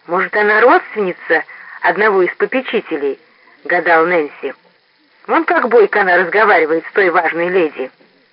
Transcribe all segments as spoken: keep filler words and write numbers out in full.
Может, она родственница одного из попечителей, гадал Нэнси. Вон как бойко она разговаривает с той важной леди.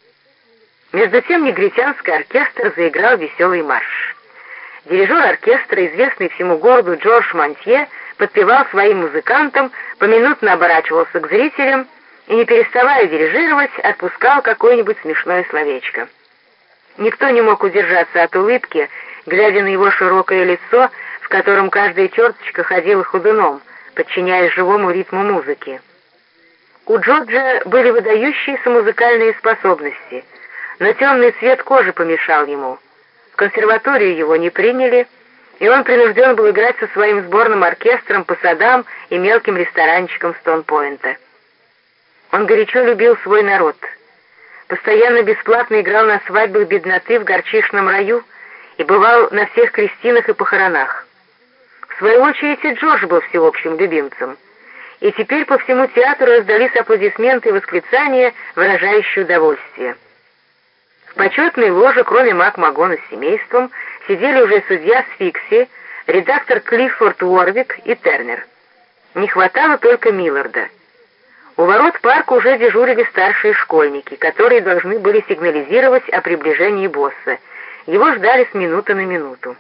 Между тем негритянский оркестр заиграл веселый марш. Дирижер оркестра, известный всему городу Джордж Монтье, подпевал своим музыкантам, поминутно оборачивался к зрителям и, не переставая дирижировать, отпускал какое-нибудь смешное словечко. Никто не мог удержаться от улыбки, глядя на его широкое лицо, в котором каждая черточка ходила ходуном, подчиняясь живому ритму музыки. У Джорджа были выдающиеся музыкальные способности, но темный цвет кожи помешал ему. В консерваторию его не приняли, и он принужден был играть со своим сборным оркестром по садам и мелким ресторанчикам Стоун-Пойнта. Он горячо любил свой народ. Постоянно бесплатно играл на свадьбах бедноты в горчичном раю и бывал на всех крестинах и похоронах. В свою очередь и Джордж был всеобщим любимцем, и теперь по всему театру раздались аплодисменты и восклицания, выражающие удовольствие. В почетной ложе, кроме Мак-Магона с семейством, сидели уже судья Сфикси, редактор Клиффорд Уорвик и Тернер. Не хватало только Милларда. У ворот парка уже дежурили старшие школьники, которые должны были сигнализировать о приближении босса. Его ждали с минуты на минуту.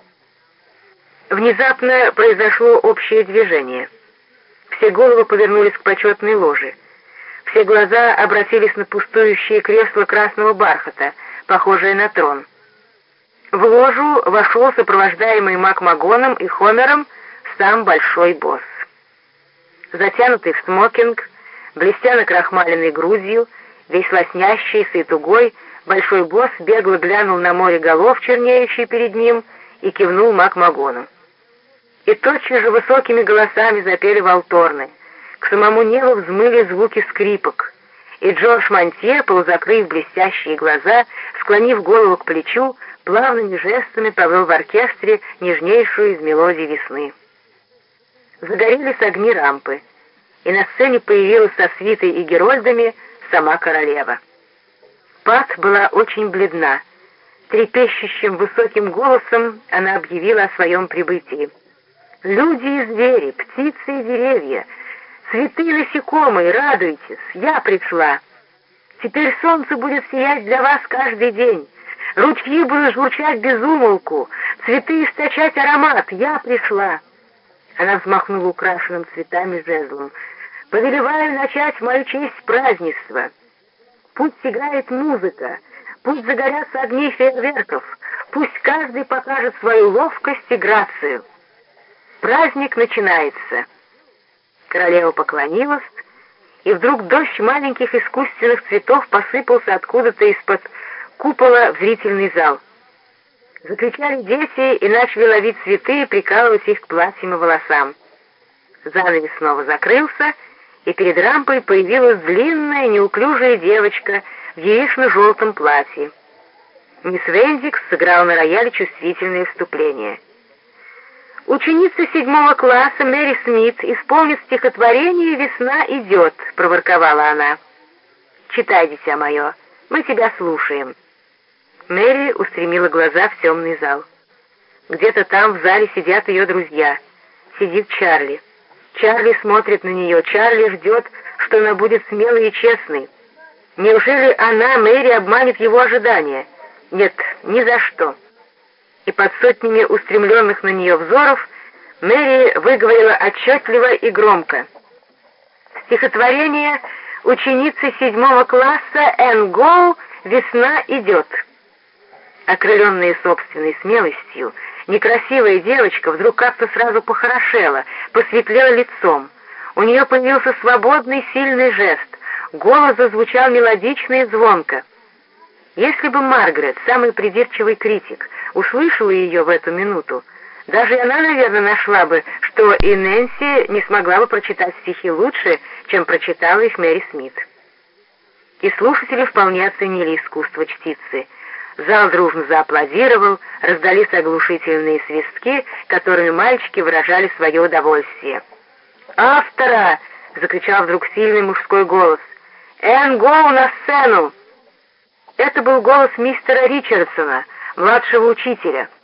Внезапно произошло общее движение. Все головы повернулись к почетной ложе. Все глаза обратились на пустующее кресло красного бархата, похожее на трон. В ложу вошел сопровождаемый Мак-Магоном и Хомером сам большой босс. Затянутый в смокинг, блестя накрахмаленной грудью, весь лоснящийся и тугой, большой босс бегло глянул на море голов, чернеющие перед ним, и кивнул Мак-Магону. И тотчас же высокими голосами запели валторны. К самому небу взмыли звуки скрипок, и Джордж Монтье, полузакрыв блестящие глаза, склонив голову к плечу, плавными жестами повел в оркестре нежнейшую из мелодий весны. Загорелись огни рампы, и на сцене появилась со свитой и герольдами сама королева. Пат была очень бледна. Трепещущим высоким голосом она объявила о своем прибытии. «Люди и звери, птицы и деревья, цветы и насекомые, радуйтесь, я пришла. Теперь солнце будет сиять для вас каждый день, ручьи будут журчать без умолку, цветы источать аромат, я пришла». Она взмахнула украшенным цветами жезлом. «Повелеваю начать в мою честь празднество. Пусть играет музыка, пусть загорятся огни фейерверков, пусть каждый покажет свою ловкость и грацию. Праздник начинается». Королева поклонилась, и вдруг дождь маленьких искусственных цветов посыпался откуда-то из-под купола в зрительный зал. Закричали дети и начали ловить цветы и прикалывать их к платьям и волосам. Занавес снова закрылся, и перед рампой появилась длинная неуклюжая девочка в яично-желтом платье. Мисс Вендикс сыграла на рояле чувствительное вступление. «Ученица седьмого класса Мэри Смит исполнит стихотворение «Весна идет», — проворковала она. «Читай, дитя мое, мы тебя слушаем». Мэри устремила глаза в темный зал. Где-то там в зале сидят ее друзья. Сидит Чарли. Чарли смотрит на нее, Чарли ждет, что она будет смелой и честной. Неужели она, Мэри, обманет его ожидания? Нет, ни за что. И под сотнями устремленных на нее взоров Мэри выговорила отчетливо и громко. Стихотворение ученицы седьмого класса Энн Гоу «Весна идет». Окрыленная собственной смелостью, некрасивая девочка вдруг как-то сразу похорошела, посветлела лицом. У нее появился свободный, сильный жест, голос зазвучал мелодично и звонко. Если бы Маргарет, самый придирчивый критик, услышала ее в эту минуту, даже она, наверное, нашла бы, что и Нэнси не смогла бы прочитать стихи лучше, чем прочитала их Мэри Смит. И слушатели вполне оценили искусство чтицы. Зал дружно зааплодировал, раздались оглушительные свистки, которыми мальчики выражали свое удовольствие. «Автора!» — закричал вдруг сильный мужской голос. «Энн Гоу на сцену!» Это был голос мистера Ричардсона, младшего учителя.